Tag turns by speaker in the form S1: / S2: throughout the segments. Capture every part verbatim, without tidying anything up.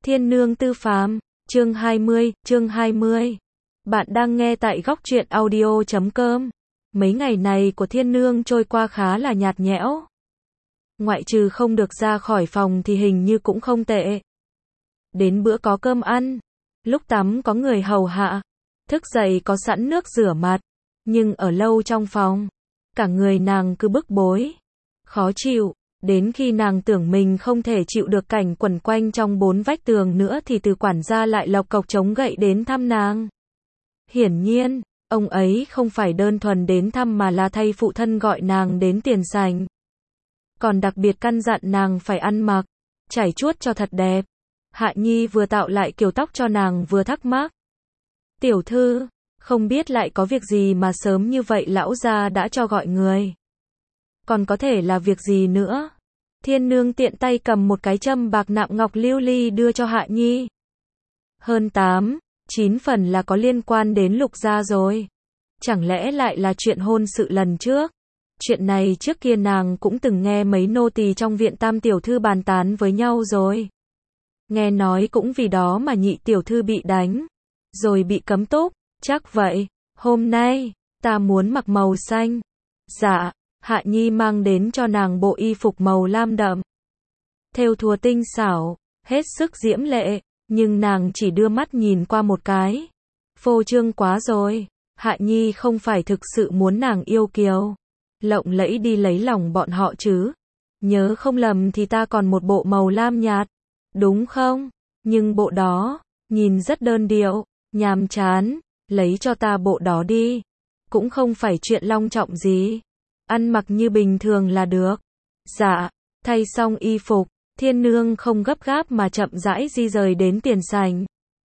S1: Thiên Nương Tư Phàm, chương hai mươi, chương hai mươi. Bạn đang nghe tại góc truyện audio chấm com. Mấy ngày này của Thiên Nương trôi qua khá là nhạt nhẽo. Ngoại trừ không được ra khỏi phòng thì hình như cũng không tệ. Đến bữa có cơm ăn, lúc tắm có người hầu hạ, thức dậy có sẵn nước rửa mặt, nhưng ở lâu trong phòng, cả người nàng cứ bức bối, khó chịu. Đến khi nàng tưởng mình không thể chịu được cảnh quẩn quanh trong bốn vách tường nữa thì từ quản gia lại lộc cộc chống gậy đến thăm nàng. Hiển nhiên, ông ấy không phải đơn thuần đến thăm mà là thay phụ thân gọi nàng đến tiền sảnh. Còn đặc biệt căn dặn nàng phải ăn mặc, chải chuốt cho thật đẹp. Hạ Nhi vừa tạo lại kiểu tóc cho nàng vừa thắc mắc. Tiểu thư, không biết lại có việc gì mà sớm như vậy lão gia đã cho gọi người. Còn có thể là việc gì nữa? Thiên Nương tiện tay cầm một cái châm bạc nạm ngọc lưu ly đưa cho Hạ Nhi. Hơn tám, chín phần là có liên quan đến Lục gia rồi. Chẳng lẽ lại là chuyện hôn sự lần trước? Chuyện này trước kia nàng cũng từng nghe mấy nô tỳ trong viện tam tiểu thư bàn tán với nhau rồi. Nghe nói cũng vì đó mà nhị tiểu thư bị đánh, rồi bị cấm túc, chắc vậy. Hôm nay, ta muốn mặc màu xanh. Dạ. Hạ Nhi mang đến cho nàng bộ y phục màu lam đậm, thêu thùa tinh xảo, hết sức diễm lệ, nhưng nàng chỉ đưa mắt nhìn qua một cái. Phô trương quá rồi, Hạ Nhi không phải thực sự muốn nàng yêu kiều, lộng lẫy đi lấy lòng bọn họ chứ. Nhớ không lầm thì ta còn một bộ màu lam nhạt, đúng không? Nhưng bộ đó, nhìn rất đơn điệu, nhàm chán, lấy cho ta bộ đó đi. Cũng không phải chuyện long trọng gì. Ăn mặc như bình thường là được. Dạ, thay xong y phục, Thiên Nương không gấp gáp mà chậm rãi di rời đến tiền sảnh.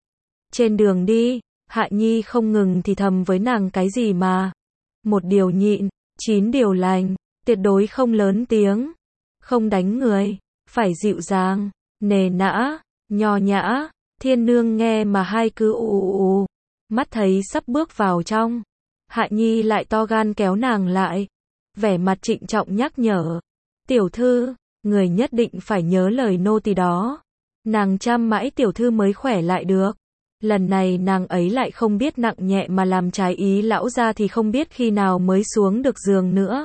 S1: Trên đường đi, Hạ Nhi không ngừng thì thầm với nàng cái gì mà. Một điều nhịn, chín điều lành, tuyệt đối không lớn tiếng, không đánh người, phải dịu dàng, nề nã, nho nhã. Thiên Nương nghe mà hai cứ ù ù ù, mắt thấy sắp bước vào trong. Hạ Nhi lại to gan kéo nàng lại. Vẻ mặt trịnh trọng nhắc nhở. Tiểu thư, người nhất định phải nhớ lời nô tỳ đó. Nàng chăm mãi tiểu thư mới khỏe lại được. Lần này nàng ấy lại không biết nặng nhẹ mà làm trái ý lão gia thì không biết khi nào mới xuống được giường nữa.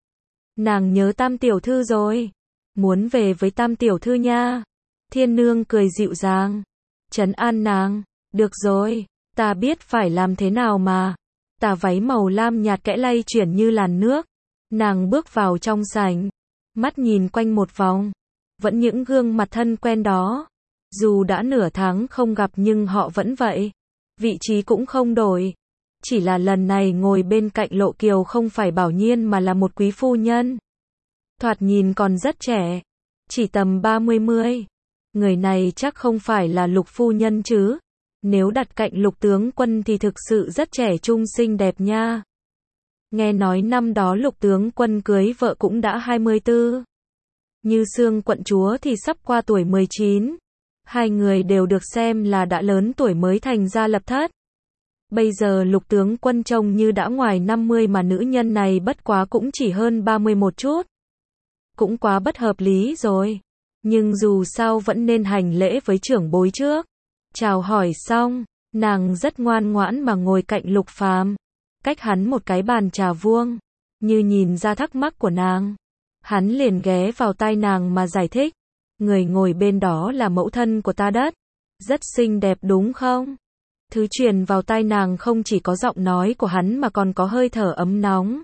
S1: Nàng nhớ tam tiểu thư rồi. Muốn về với tam tiểu thư nha. Thiên Nương cười dịu dàng, trấn an nàng. Được rồi, ta biết phải làm thế nào mà. Tà váy màu lam nhạt kẽ lay chuyển như làn nước. Nàng bước vào trong sảnh, mắt nhìn quanh một vòng, vẫn những gương mặt thân quen đó. Dù đã nửa tháng không gặp nhưng họ vẫn vậy, vị trí cũng không đổi. Chỉ là lần này ngồi bên cạnh Lộ Kiều không phải Bảo Nhiên mà là một quý phu nhân. Thoạt nhìn còn rất trẻ, chỉ tầm ba mươi mươi. Người này chắc không phải là Lục phu nhân chứ. Nếu đặt cạnh Lục tướng quân thì thực sự rất trẻ trung xinh đẹp nha. Nghe nói năm đó Lục tướng quân cưới vợ cũng đã hai mươi tư. Như Sương quận chúa thì sắp qua tuổi mười chín. Hai người đều được xem là đã lớn tuổi mới thành ra lập thất. Bây giờ Lục tướng quân trông như đã ngoài năm mươi mà nữ nhân này bất quá cũng chỉ hơn ba mươi một chút. Cũng quá bất hợp lý rồi. Nhưng dù sao vẫn nên hành lễ với trưởng bối trước. Chào hỏi xong, nàng rất ngoan ngoãn mà ngồi cạnh Lục Phàm, cách hắn một cái bàn trà vuông. Như nhìn ra thắc mắc của nàng, hắn liền ghé vào tai nàng mà giải thích. Người ngồi bên đó là mẫu thân của ta đất. Rất xinh đẹp đúng không? Thứ truyền vào tai nàng không chỉ có giọng nói của hắn mà còn có hơi thở ấm nóng.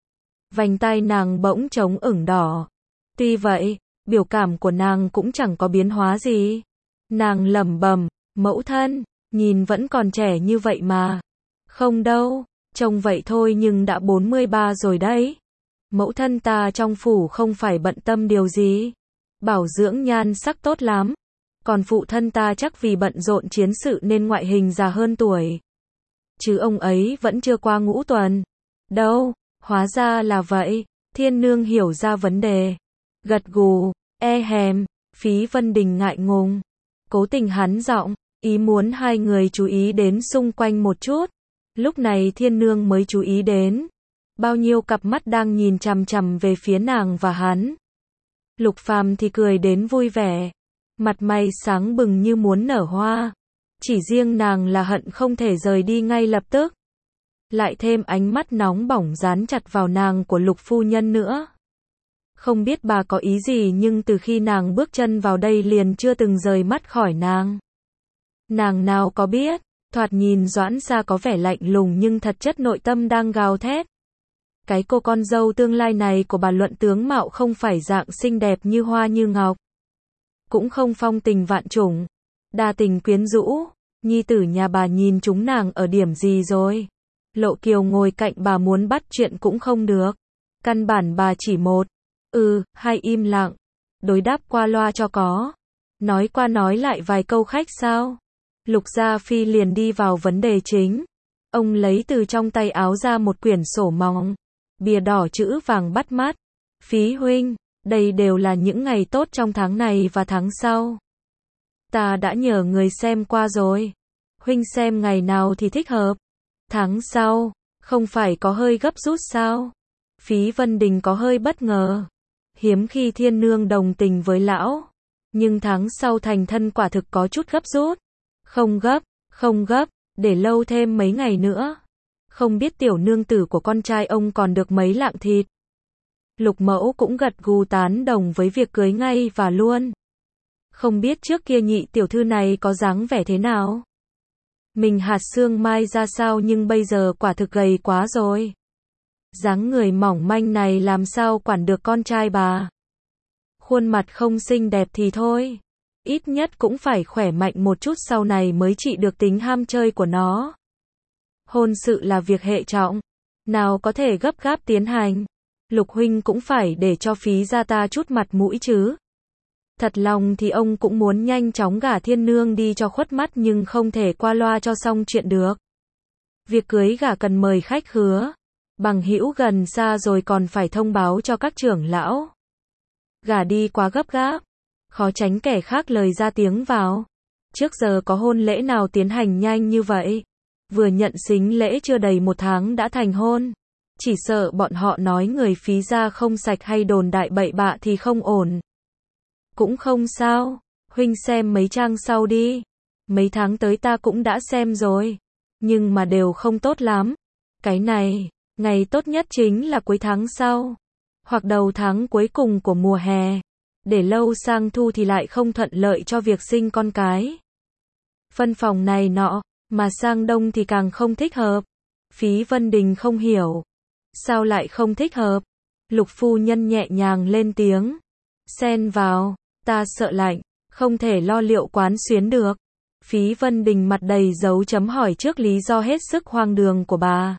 S1: Vành tai nàng bỗng trống ửng đỏ. Tuy vậy, biểu cảm của nàng cũng chẳng có biến hóa gì. Nàng lẩm bẩm, mẫu thân, nhìn vẫn còn trẻ như vậy mà. Không đâu. Trông vậy thôi nhưng đã bốn mươi ba rồi đấy. Mẫu thân ta trong phủ không phải bận tâm điều gì. Bảo dưỡng nhan sắc tốt lắm. Còn phụ thân ta chắc vì bận rộn chiến sự nên ngoại hình già hơn tuổi. Chứ ông ấy vẫn chưa qua ngũ tuần. Đâu, hóa ra là vậy. Thiên Nương hiểu ra vấn đề. Gật gù, e hèm, Phí Vân Đình ngại ngùng. Cố tình hắn giọng, ý muốn hai người chú ý đến xung quanh một chút. Lúc này Thiên Nương mới chú ý đến. Bao nhiêu cặp mắt đang nhìn chằm chằm về phía nàng và hắn. Lục Phàm thì cười đến vui vẻ. mặt mày sáng bừng như muốn nở hoa. Chỉ riêng nàng là hận không thể rời đi ngay lập tức. Lại thêm ánh mắt nóng bỏng dán chặt vào nàng của Lục phu nhân nữa. Không biết bà có ý gì nhưng từ khi nàng bước chân vào đây liền chưa từng rời mắt khỏi nàng. Nàng nào có biết, thoạt nhìn Doãn Gia có vẻ lạnh lùng nhưng thật chất nội tâm đang gào thét. Cái cô con dâu tương lai này của bà luận tướng mạo không phải dạng xinh đẹp như hoa như ngọc. Cũng không phong tình vạn trùng, đa tình quyến rũ. Nhi tử nhà bà nhìn chúng nàng ở điểm gì rồi? Lộ Kiều ngồi cạnh bà muốn bắt chuyện cũng không được. Căn bản bà chỉ một, ừ, hay im lặng. Đối đáp qua loa cho có. Nói qua nói lại vài câu khách sao? Lục Gia Phi liền đi vào vấn đề chính. Ông lấy từ trong tay áo ra một quyển sổ mỏng. Bìa đỏ chữ vàng bắt mắt. Phí huynh, đây đều là những ngày tốt trong tháng này và tháng sau. Ta đã nhờ người xem qua rồi. Huynh xem ngày nào thì thích hợp. Tháng sau, không phải có hơi gấp rút sao? Phí Vân Đình có hơi bất ngờ. Hiếm khi thiên nương đồng tình với lão. Nhưng tháng sau thành thân quả thực có chút gấp rút. Không gấp, không gấp, để lâu thêm mấy ngày nữa. Không biết tiểu nương tử của con trai ông còn được mấy lạng thịt. Lục Mẫu cũng gật gù tán đồng với việc cưới ngay và luôn. Không biết trước kia nhị tiểu thư này có dáng vẻ thế nào? Mình hạt xương mai ra sao nhưng bây giờ quả thực gầy quá rồi. Dáng người mỏng manh này làm sao quản được con trai bà. Khuôn mặt không xinh đẹp thì thôi. Ít nhất cũng phải khỏe mạnh một chút sau này mới trị được tính ham chơi của nó. Hôn sự là việc hệ trọng. Nào có thể gấp gáp tiến hành. Lục huynh cũng phải để cho Phí gia ta chút mặt mũi chứ. Thật lòng thì ông cũng muốn nhanh chóng gả thiên nương đi cho khuất mắt nhưng không thể qua loa cho xong chuyện được. Việc cưới gả cần mời khách khứa, bằng hữu gần xa rồi còn phải thông báo cho các trưởng lão. Gả đi quá gấp gáp, khó tránh kẻ khác lời ra tiếng vào. Trước giờ có hôn lễ nào tiến hành nhanh như vậy? Vừa nhận sính lễ chưa đầy một tháng đã thành hôn. Chỉ sợ bọn họ nói người Phí gia không sạch hay đồn đại bậy bạ thì không ổn. Cũng không sao, huynh xem mấy trang sau đi. Mấy tháng tới ta cũng đã xem rồi. Nhưng mà đều không tốt lắm. Cái này, ngày tốt nhất chính là cuối tháng sau. Hoặc đầu tháng cuối cùng của mùa hè. Để lâu sang thu thì lại không thuận lợi cho việc sinh con cái. Phân phòng này nọ, mà sang đông thì càng không thích hợp. Phí Vân Đình không hiểu. Sao lại không thích hợp? Lục phu nhân nhẹ nhàng lên tiếng. Xen vào. Ta sợ lạnh, không thể lo liệu quán xuyến được. Phí Vân Đình mặt đầy dấu chấm hỏi trước lý do hết sức hoang đường của bà.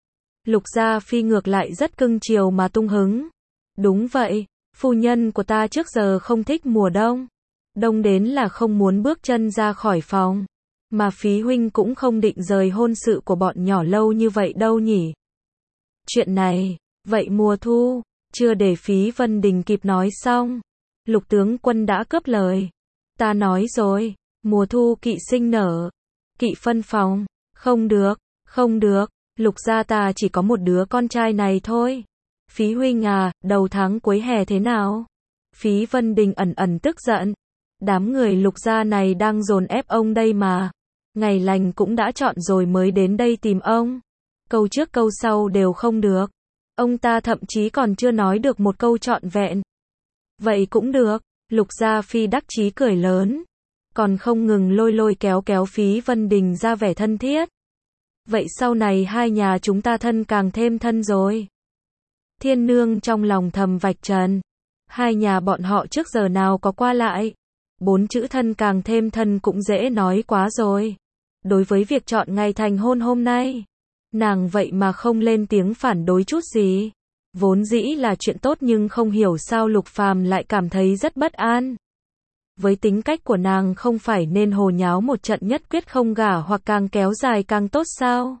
S1: Lục Gia Phi ngược lại rất cưng chiều mà tung hứng. Đúng vậy, phu nhân của ta trước giờ không thích mùa đông. Đông đến là không muốn bước chân ra khỏi phòng. Mà Phí huynh cũng không định rời hôn sự của bọn nhỏ lâu như vậy đâu nhỉ. Chuyện này, vậy mùa thu, chưa để Phí Vân Đình kịp nói xong. Lục tướng quân đã cướp lời. Ta nói rồi, mùa thu kỵ sinh nở. Kỵ phân phòng. Không được, không được. Lục gia ta chỉ có một đứa con trai này thôi. Phí huynh à, đầu tháng cuối hè thế nào? Phí Vân Đình ẩn ẩn tức giận. Đám người Lục gia này đang dồn ép ông đây mà. Ngày lành cũng đã chọn rồi mới đến đây tìm ông. Câu trước câu sau đều không được. Ông ta thậm chí còn chưa nói được một câu trọn vẹn. Vậy cũng được, Lục Gia Phi đắc chí cười lớn. Còn không ngừng lôi lôi kéo kéo Phí Vân Đình ra vẻ thân thiết. Vậy sau này hai nhà chúng ta thân càng thêm thân rồi. Thiên nương trong lòng thầm vạch trần. Hai nhà bọn họ trước giờ nào có qua lại. Bốn chữ thân càng thêm thân cũng dễ nói quá rồi. Đối với việc chọn ngày thành hôn hôm nay, nàng vậy mà không lên tiếng phản đối chút gì. Vốn dĩ là chuyện tốt nhưng không hiểu sao Lục Phàm lại cảm thấy rất bất an. Với tính cách của nàng không phải nên hồ nháo một trận nhất quyết không gả hoặc càng kéo dài càng tốt sao?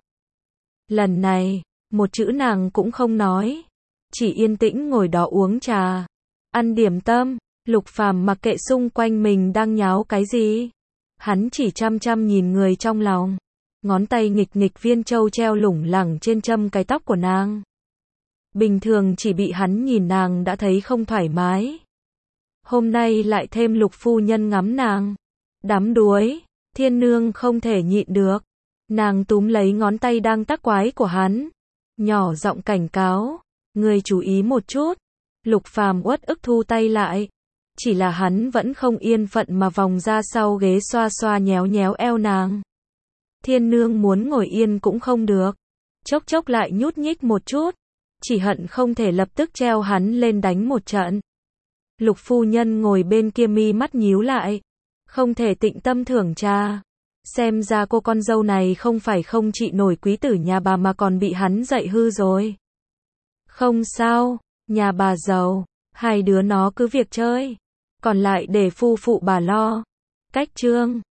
S1: Lần này, một chữ nàng cũng không nói. Chỉ yên tĩnh ngồi đó uống trà. Ăn điểm tâm, Lục Phàm mặc kệ xung quanh mình đang nháo cái gì. Hắn chỉ chăm chăm nhìn người trong lòng. Ngón tay nghịch nghịch viên châu treo lủng lẳng trên châm cái tóc của nàng. Bình thường chỉ bị hắn nhìn nàng đã thấy không thoải mái. Hôm nay lại thêm Lục phu nhân ngắm nàng. Đắm đuối, Thiên Nương không thể nhịn được. Nàng túm lấy ngón tay đang tác quái của hắn. Nhỏ giọng cảnh cáo. Ngươi chú ý một chút. Lục Phàm uất ức thu tay lại. Chỉ là hắn vẫn không yên phận mà vòng ra sau ghế xoa xoa nhéo nhéo eo nàng. Thiên Nương muốn ngồi yên cũng không được. Chốc chốc lại nhút nhích một chút. Chỉ hận không thể lập tức treo hắn lên đánh một trận. Lục phu nhân ngồi bên kia mi mắt nhíu lại. Không thể tịnh tâm thưởng trà. Xem ra cô con dâu này không phải không trị nổi quý tử nhà bà mà còn bị hắn dạy hư rồi. Không sao, nhà bà giàu, hai đứa nó cứ việc chơi. Còn lại để phu phụ bà lo. Cách chương